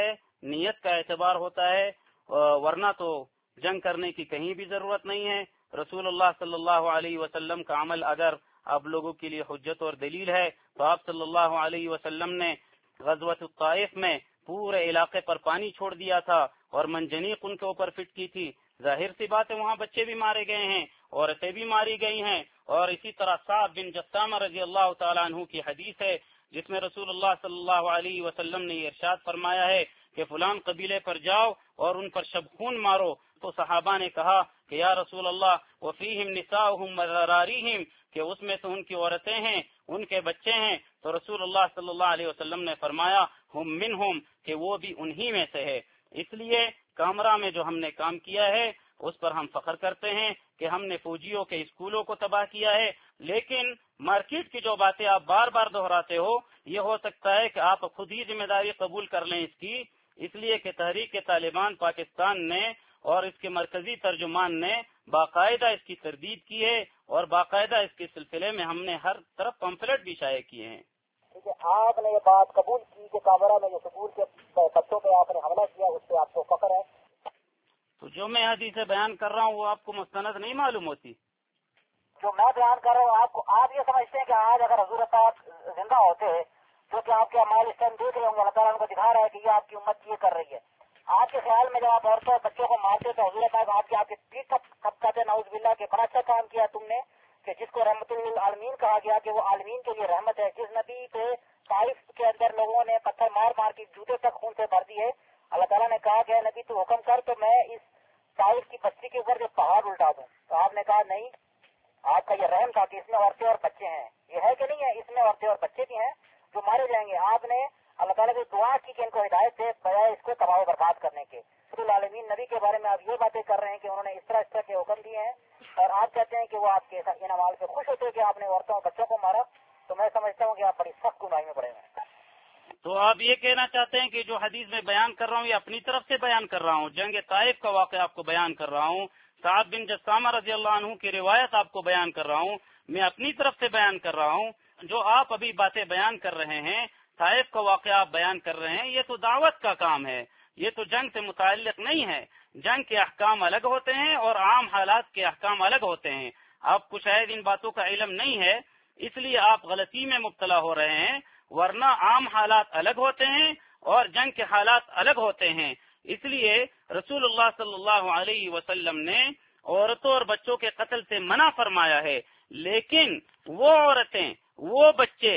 نیت کا اعتبار ہوتا ہے، ورنہ تو جنگ کرنے کی کہیں بھی ضرورت نہیں ہے۔ رسول اللہ صلی اللہ علیہ وسلم کا عمل اگر آپ لوگوں کے لیے حجت اور دلیل ہے تو آپ صلی اللہ علیہ وسلم نے غزوۃ الطائف میں پورے علاقے پر پانی چھوڑ دیا تھا اور منجنیق ان کے اوپر فٹ کی تھی۔ ظاہر سی بات ہے وہاں بچے بھی مارے گئے ہیں، عورتیں بھی ماری گئی ہیں، اور اسی طرح صعب بن جسامہ رضی اللہ تعالیٰ عنہ کی حدیث ہے جس میں رسول اللہ صلی اللہ علیہ وسلم نے یہ ارشاد فرمایا ہے کہ فلان قبیلے پر جاؤ اور ان پر شب خون مارو۔ تو صحابہ نے کہا کہ یا رسول اللہ وفیہم نساؤہم وذراریہم، کہ اس میں تو ان کی عورتیں ہیں، ان کے بچے ہیں۔ تو رسول اللہ صلی اللہ علیہ وسلم نے فرمایا ہم منہم، کہ وہ بھی انہی میں سے ہے۔ اس لیے کامرا میں جو ہم نے کام کیا ہے اس پر ہم فخر کرتے ہیں کہ ہم نے فوجیوں کے اسکولوں کو تباہ کیا ہے، لیکن مارکیٹ کی جو باتیں آپ بار بار دہراتے ہو یہ ہو سکتا ہے کہ آپ خود ہی ذمہ داری قبول کر لیں اس کی، اس لیے کہ تحریک طالبان پاکستان نے اور اس کے مرکزی ترجمان نے باقاعدہ اس کی تردید کی ہے، اور باقاعدہ اس کے سلسلے میں ہم نے ہر طرف پمفلٹ بھی شائع کیے ہیں۔ ٹھیک ہے، آپ نے یہ بات قبول کی کہ کامرا میں جو سکول کے بچوں پہ آپ نے حملہ کیا اس پہ آپ کو فخر ہے؟ تو جو میں حدیث بیان کر رہا ہوں وہ آپ کو مستند نہیں معلوم ہوتی؟ جو میں بیان کر رہا ہوں آپ کو، آپ یہ سمجھتے ہیں کہ آج اگر حضور پاک زندہ ہوتے جو کہ آپ کے اعمال اس ٹائم دیکھ رہے ہوں گے، اللہ تعالیٰ ان کو دکھا رہا ہے کہ یہ آپ کی امت یہ کر رہی ہے، آپ کے خیال میں جب آپ عورتوں اور بچوں کو مارتے تو حضور پاک آپ کے آپ کے پیٹ کب کہتے نعوذ باللہ کہ بڑا اچھا کام کیا تم نے کہ جس کو رحمت للعالمین کہا گیا کہ وہ عالمین کے لیے رحمت ہے، جس نبی پہ طائف کے اندر لوگوں نے پتھر مار مار کے جوتے تک خون سے بھر دیے، اللہ تعالیٰ نے کہا کہ نبی تو حکم کر تو میں اس طائف کی بستی کے اوپر جو پہاڑ الٹا دوں، تو آپ نے کہا نہیں، آپ کا یہ رحم تھا کہ اس میں عورتیں اور بچے ہیں، یہ ہے کہ نہیں ہے، اس میں عورتیں اور بچے بھی ہیں جو مارے جائیں گے۔ آپ نے اللہ تعالیٰ کی دعا کی کہ ان کو ہدایت دے بجائے اس کو تباہ و برباد کرنے کے۔ رب العالمین نبی کے بارے میں آپ یہ باتیں کر رہے ہیں کہ انہوں نے اس طرح اس طرح کے حکم دیے ہیں، اور آپ کہتے ہیں کہ وہ آپ کے ان اعمال سے خوش ہوتے کہ آپ نے عورتوں اور بچوں کو مارا، تو میں سمجھتا ہوں کہ آپ بڑی سخت گناہی میں پڑے ہیں۔ تو آپ یہ کہنا چاہتے ہیں کہ جو حدیث میں بیان کر رہا ہوں یہ اپنی طرف سے بیان کر رہا ہوں، جنگ طائف کا واقعہ آپ کو بیان کر رہا ہوں، صعب بن جسامہ رضی اللہ عنہ کی روایت آپ کو بیان کر رہا ہوں، میں اپنی طرف سے بیان کر رہا ہوں۔ جو آپ ابھی باتیں بیان کر رہے ہیں، طائف کا واقعہ آپ بیان کر رہے ہیں، یہ تو دعوت کا کام ہے، یہ تو جنگ سے متعلق نہیں ہے۔ جنگ کے احکام الگ ہوتے ہیں اور عام حالات کے احکام الگ ہوتے ہیں۔ آپ کو شاید ان باتوں کا علم نہیں ہے، اس لیے آپ غلطی میں مبتلا ہو رہے ہیں، ورنہ عام حالات الگ ہوتے ہیں اور جنگ کے حالات الگ ہوتے ہیں۔ اس لیے رسول اللہ صلی اللہ علیہ وسلم نے عورتوں اور بچوں کے قتل سے منع فرمایا ہے، لیکن وہ عورتیں، وہ بچے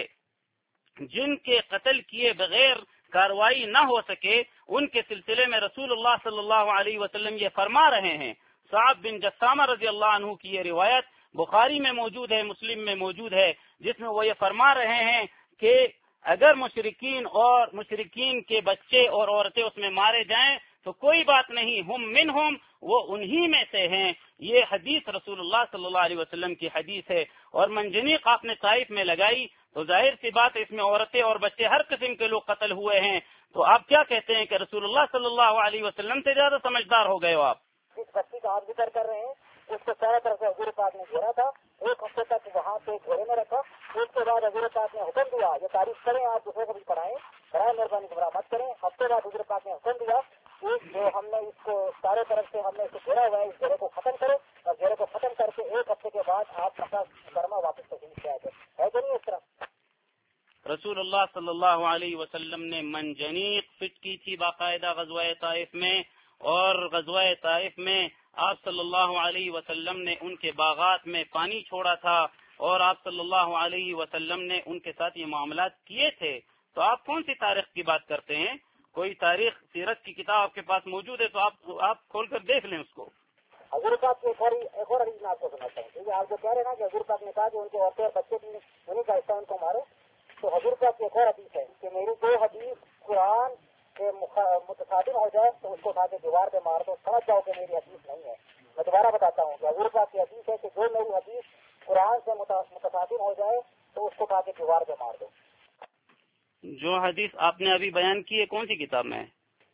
جن کے قتل کیے بغیر کاروائی نہ ہو سکے، ان کے سلسلے میں رسول اللہ صلی اللہ علیہ وسلم یہ فرما رہے ہیں۔ صعب بن جسامہ رضی اللہ عنہ کی یہ روایت بخاری میں موجود ہے، مسلم میں موجود ہے، جس میں وہ یہ فرما رہے ہیں کہ اگر مشرکین اور مشرکین کے بچے اور عورتیں اس میں مارے جائیں تو کوئی بات نہیں، ہم منہم، وہ انہی میں سے ہیں۔ یہ حدیث رسول اللہ صلی اللہ علیہ وسلم کی حدیث ہے، اور منجنیق آپ نے طائف میں لگائی تو ظاہر سی بات اس میں عورتیں اور بچے ہر قسم کے لوگ قتل ہوئے ہیں۔ تو آپ کیا کہتے ہیں کہ رسول اللہ صلی اللہ علیہ وسلم سے زیادہ سمجھدار ہو گئے ہو آپ؟ جس بچی کا آپ ذکر کر رہے ہیں اس کو چاروں طرف سے حضور پاک نے گھیرا تھا، ایک ہفتے تک وہاں پہ گھیرے میں رکھا، اس کے بعد حضور پاک نے حکم دیا، یہ تعریف کریں آپ دوسرے کو بھی پڑھائیں، برائے مہربانی گمراہ مت کریں۔ ہفتے بعد حضور پاک نے حکم دیا کہ جو ہم نے اس کو چاروں طرف سے ہم نے اسے گھیرا ہوا ہے اس گھیرے کو ختم کرو، اور گھیرے کو ختم کر کے ایک ہفتے کے بعد آپ اپنا کرما واپس تشریف لے آئے، ہے کہ نہیں اس طرح؟ رسول اللہ صلی اللہ علیہ وسلم نے منجنیق فٹ کی تھی باقاعدہ غزوہ طائف میں، اور غزوہ طائف میں آپ صلی اللہ علیہ وسلم نے ان کے باغات میں پانی چھوڑا تھا، اور آپ صلی اللہ علیہ وسلم نے ان کے ساتھ یہ معاملات کیے تھے۔ تو آپ کون سی تاریخ کی بات کرتے ہیں؟ کوئی تاریخ سیرت کی کتاب آپ کے پاس موجود ہے تو آپ آپ کھول کر دیکھ لیں اس کو۔ حضور پاک کی ایک اور ایک اور حدیث میں آپ کو سناتا ہوں، کیونکہ آپ جو کہہ رہے ہیں نا کہ حضور پاک نے کہا کہ ان کے عورتیں اور بچے بھی انہیں کا حصہ ان کو مارو، تو حضور پاک کی ایک اور حدیث ہے کہ میری دو حدیث قرآن کے متصادم ہو جائے تو اس کو اٹھا کے دیوار پہ مار دو، سمجھ جاؤ کہ میری حدیث نہیں ہے۔ میں دوبارہ بتاتا ہوں کہ حضور پاک کی حدیث ہے کہ جو میری حدیث قرآن سے متصادم ہو جائے تو اس کو اٹھا کے دیوار پہ مار دو۔ جو حدیث آپ نے ابھی بیان کی ہے کون سی کتاب میں ہے؟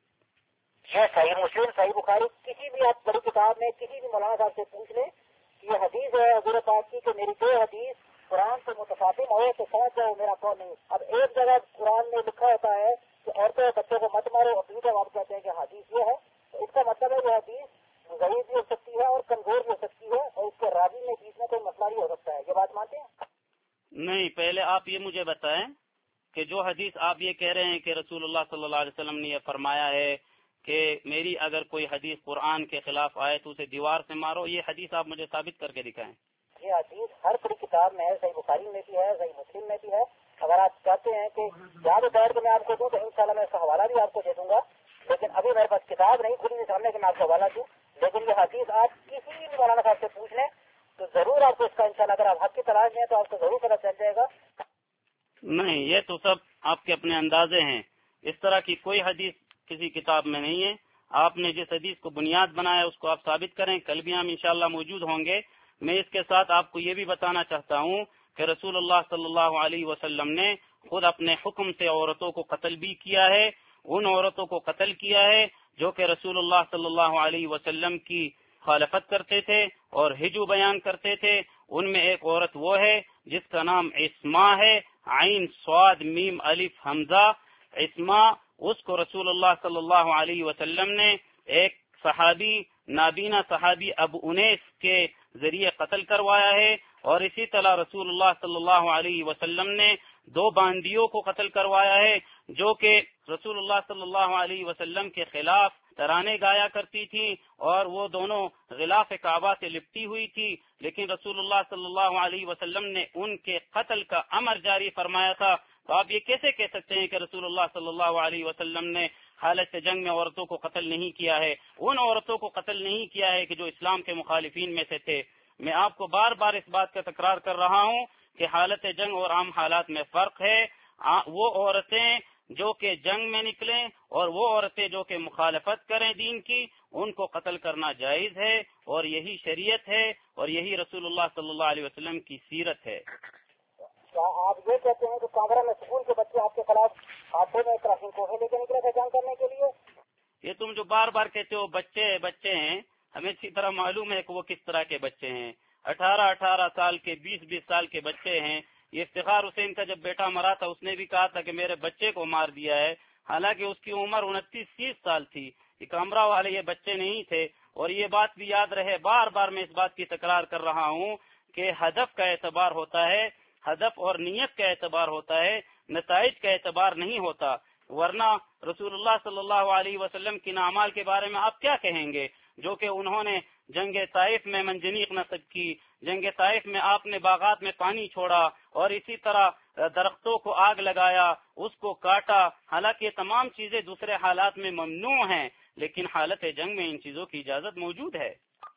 یہ صحیح مسلم، صحیح بخاری، کسی بھی آپ بڑی کتاب میں کسی بھی مولانا صاحب سے پوچھ لیں کہ یہ حدیث ہے حضور پاک کی کہ میری دو حدیث قرآن سے متصادم ہوئے تو سمجھ جاؤ میرا قول نہیں۔ اب ایک جگہ قرآن میں لکھا ہوتا ہے کہ عورتوں اور بچوں کو مت مارو، اپنی جب آپ کہتے ہیں کہ حدیث یہ ہے، تو اس کا مطلب ہے یہ حدیث ضعیف بھی ہو سکتی ہے اور کمزور بھی ہو سکتی ہے، اور اس کے راوی میں بیچ میں کوئی مسئلہ بھی ہو سکتا ہے، یہ بات مانتے ہیں؟ نہیں، پہلے آپ یہ مجھے بتائیں کہ جو حدیث آپ یہ کہہ رہے ہیں کہ رسول اللہ صلی اللہ علیہ وسلم نے یہ فرمایا ہے کہ میری اگر کوئی حدیث قرآن کے خلاف آئے تو اسے دیوار سے مارو، یہ حدیث آپ مجھے ثابت کر کے دکھائیں۔ یہ حدیث ہر بڑی کتاب میں ہے، صحیح بخاری میں بھی ہے، صحیح مسلم میں بھی ہے۔ اگر آپ چاہتے ہیں کہ یاد بیٹھ کے میں آپ کو دوں تو انشاءاللہ میں اس کا حوالہ بھی آپ کو دے دوں گا، لیکن ابھی میرے پاس کتاب نہیں کھلی سامنے کہ میں آپ کو حوالہ دوں، لیکن یہ حدیث آپ کسی بھی مولانا صاحب سے پوچھ لیں تو ضرور آپ کو اس کا انشاءاللہ اگر آپ حق کی تلاش میں ہیں تو آپ کو ضرور پتہ چل جائے گا۔ نہیں، یہ تو سب آپ کے اپنے اندازے ہیں، اس طرح کی کوئی حدیث کسی کتاب میں نہیں ہے۔ آپ نے جس حدیث کو بنیاد بنایا اس کو آپ ثابت کریں، کل بھی ہم انشاءاللہ موجود ہوں گے۔ میں اس کے ساتھ آپ کو یہ بھی بتانا چاہتا ہوں کہ رسول اللہ صلی اللہ علیہ وسلم نے خود اپنے حکم سے عورتوں کو قتل بھی کیا ہے، ان عورتوں کو قتل کیا ہے جو کہ رسول اللہ صلی اللہ علیہ وسلم کی خالفت کرتے تھے اور ہجو بیان کرتے تھے۔ ان میں ایک عورت وہ ہے جس کا نام اسما ہے، عین صاد میم الف حمزہ، اسما۔ اس کو رسول اللہ صلی اللہ علیہ وسلم نے ایک صحابی نابینا صحابی ابو انیس کے ذریعے قتل کروایا ہے، اور اسی طرح رسول اللہ صلی اللہ علیہ وسلم نے دو باندیوں کو قتل کروایا ہے جو کہ رسول اللہ صلی اللہ علیہ وسلم کے خلاف ترانے گایا کرتی تھی، اور وہ دونوں غلاف کعبہ سے لپٹی ہوئی تھی، لیکن رسول اللہ صلی اللہ علیہ وسلم نے ان کے قتل کا امر جاری فرمایا تھا۔ تو آپ یہ کیسے کہہ سکتے ہیں کہ رسول اللہ صلی اللہ علیہ وسلم نے حالت جنگ میں عورتوں کو قتل نہیں کیا ہے؟ ان عورتوں کو قتل نہیں کیا ہے کہ جو اسلام کے مخالفین میں سے تھے۔ میں آپ کو بار بار اس بات کا تکرار کر رہا ہوں کہ حالت جنگ اور عام حالات میں فرق ہے۔ وہ عورتیں جو کہ جنگ میں نکلیں اور وہ عورتیں جو کہ مخالفت کریں دین کی، ان کو قتل کرنا جائز ہے، اور یہی شریعت ہے اور یہی رسول اللہ صلی اللہ علیہ وسلم کی سیرت ہے۔ کیا آپ یہ کہتے ہیں کہ کانگڑا میں اسکول کے بچے آپ کے خلاف ہاتھوں میں کراشن کوفے لے کے نکلے تھے جنگ کرنے کے لیے؟ یہ تم جو بار بار کہتے ہو بچے بچے ہیں، ہمیں اچھی طرح معلوم ہے کہ وہ کس طرح کے بچے ہیں۔ اٹھارہ اٹھارہ سال کے، بیس بیس سال کے بچے ہیں۔ یہ افتخار حسین کا جب بیٹا مرا تھا اس نے بھی کہا تھا کہ میرے بچے کو مار دیا ہے، حالانکہ اس کی عمر انتیس تیس سال تھی۔ یہ کامرا والے یہ بچے نہیں تھے، اور یہ بات بھی یاد رہے، بار بار میں اس بات کی تکرار کر رہا ہوں کہ ہدف کا اعتبار ہوتا ہے، ہدف اور نیت کا اعتبار ہوتا ہے، نتائج کا اعتبار نہیں ہوتا۔ ورنہ رسول اللہ صلی اللہ علیہ وسلم کی اعمال کے بارے میں آپ کیا کہیں گے، جو کہ انہوں نے جنگ طائف میں منجنیق نصب کی، جنگ طائف میں آپ نے باغات میں پانی چھوڑا، اور اسی طرح درختوں کو آگ لگایا، اس کو کاٹا۔ حالانکہ یہ تمام چیزیں دوسرے حالات میں ممنوع ہیں، لیکن حالت جنگ میں ان چیزوں کی اجازت موجود ہے۔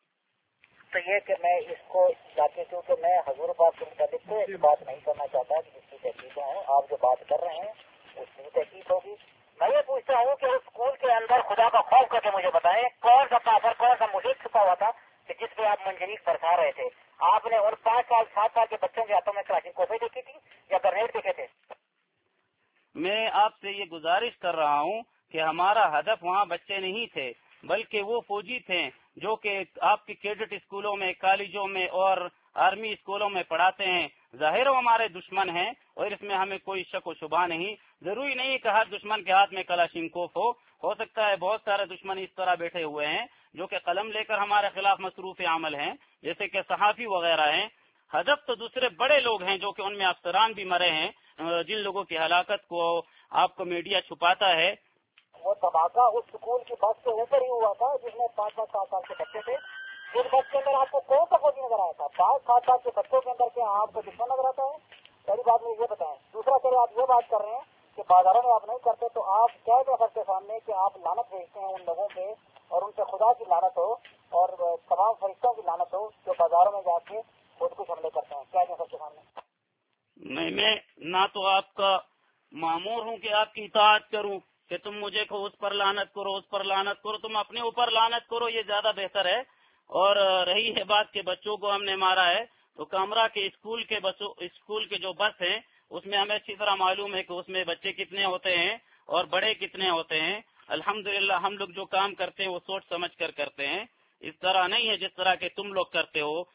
تو یہ کہ میں اس کو چاہتی ہوں کہ میں حضور پاک کے متعلق تو ایک بات نہیں کرنا چاہتا کہ جس کی تحقیق ہوں، آپ جو بات کر رہے ہیں اس کی تحقیق ہوگی۔ میں یہ پوچھتا ہوں کہ اس اسکول کے اندر خدا کا خوف کر کے مجھے بتائیں کون سا کافر، کون سا مشرک چھپا ہوا تھا کہ جس پہ آپ منجنیق برسا رہے تھے؟ آپ نے ان پانچ سال سات سال کے بچوں کے ہاتھوں میں کراشن کوفے دیکھی تھی یا گرنیڈ دیکھے تھے؟ میں آپ سے یہ گزارش کر رہا ہوں کہ ہمارا ہدف وہاں بچے نہیں تھے، بلکہ وہ فوجی تھے جو کہ آپ کے کیڈٹ اسکولوں میں، کالجوں میں اور آرمی اسکولوں میں پڑھاتے ہیں۔ ظاہر وہ ہمارے دشمن ہیں، اور اس میں ہمیں کوئی شک و شبہ نہیں۔ ضروری نہیں کہ ہر دشمن کے ہاتھ میں کلاشینکوف ہو ہو سکتا ہے بہت سارے دشمن اس طرح بیٹھے ہوئے ہیں جو کہ قلم لے کر ہمارے خلاف مصروف عمل ہیں، جیسے کہ صحافی وغیرہ ہیں۔ ہدف تو دوسرے بڑے لوگ ہیں جو کہ ان میں افسران بھی مرے ہیں، جن لوگوں کی ہلاکت کو آپ کو میڈیا چھپاتا ہے۔ وہ دھماکہ اس اسکول کی بس کے اوپر ہی ہوا تھا جس میں پانچ پانچ سات سال کے بچے تھے۔ اس بس کے اندر آپ کو کون سا فوجی نظر آیا تھا؟ پانچ سات سال کے بچوں کے اندر کیا آپ کو دشمن نظر آتا ہے؟ پہلی بات مجھے یہ بتائیں۔ دوسرا چلے آپ یہ بات کر رہے ہیں کہ بازاروں میں آپ نہیں کرتے تو آپ کہہ دیں سب کے سامنے کہ آپ لعنت بھیجتے ہیں ان لوگوں پہ، اور ان سے خدا کی لعنت ہو اور تمام فرشتوں کی لعنت ہو جو بازاروں میں جا کے خود کچھ حملے کرتے ہیں، کہہ دیں سب کے سامنے۔ نہیں، میں نہ تو آپ کا مامور ہوں کہ آپ کی اطاعت کروں کہ تم مجھے کو اس پر لعنت کرو، اس پر لعنت کرو، تم اپنے اوپر لعنت کرو، یہ زیادہ بہتر ہے۔ اور رہی ہے بات کہ بچوں کو ہم نے مارا ہے، تو کامرا کے اسکول کے بسوں اسکول کے جو بس ہیں اس میں ہمیں اچھی طرح معلوم ہے کہ اس میں بچے کتنے ہوتے ہیں اور بڑے کتنے ہوتے ہیں۔ الحمدللہ ہم لوگ جو کام کرتے ہیں وہ سوچ سمجھ کر کرتے ہیں، اس طرح نہیں ہے جس طرح کہ تم لوگ کرتے ہو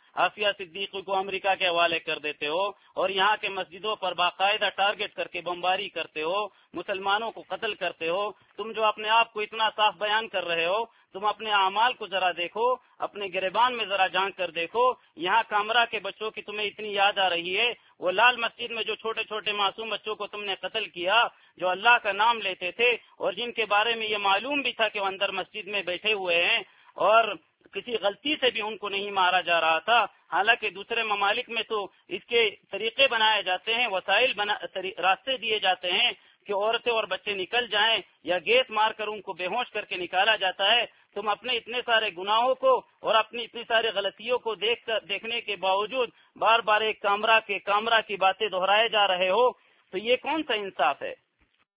آسیہ صدیقی کو امریکہ کے حوالے کر دیتے ہو اور یہاں کے مسجدوں پر باقاعدہ ٹارگٹ کر کے بمباری کرتے ہو، مسلمانوں کو قتل کرتے ہو. تم جو اپنے آپ کو اتنا صاف بیان کر رہے ہو، تم اپنے اعمال کو ذرا دیکھو، اپنے گریبان میں ذرا جھانک کر دیکھو. یہاں کامرا کے بچوں کی تمہیں اتنی یاد آ رہی ہے، وہ لال مسجد میں جو چھوٹے چھوٹے معصوم بچوں کو تم نے قتل کیا، جو اللہ کا نام لیتے تھے اور جن کے بارے میں یہ معلوم بھی تھا کہ وہ اندر مسجد میں بیٹھے ہوئے ہیں اور کسی غلطی سے بھی ان کو نہیں مارا جا رہا تھا. حالانکہ دوسرے ممالک میں تو اس کے طریقے بنائے جاتے ہیں، وسائل بنا راستے دیے جاتے ہیں کہ عورتیں اور بچے نکل جائیں یا گیس مار کر ان کو بے ہوش کر کے نکالا جاتا ہے. تم اپنے اتنے سارے گناہوں کو اور اپنی اتنی ساری غلطیوں کو دیکھ کر دیکھنے کے باوجود بار بار ایک کامرا کے کامرا کی باتیں دہرائے جا رہے ہو، تو یہ کون سا انصاف ہے؟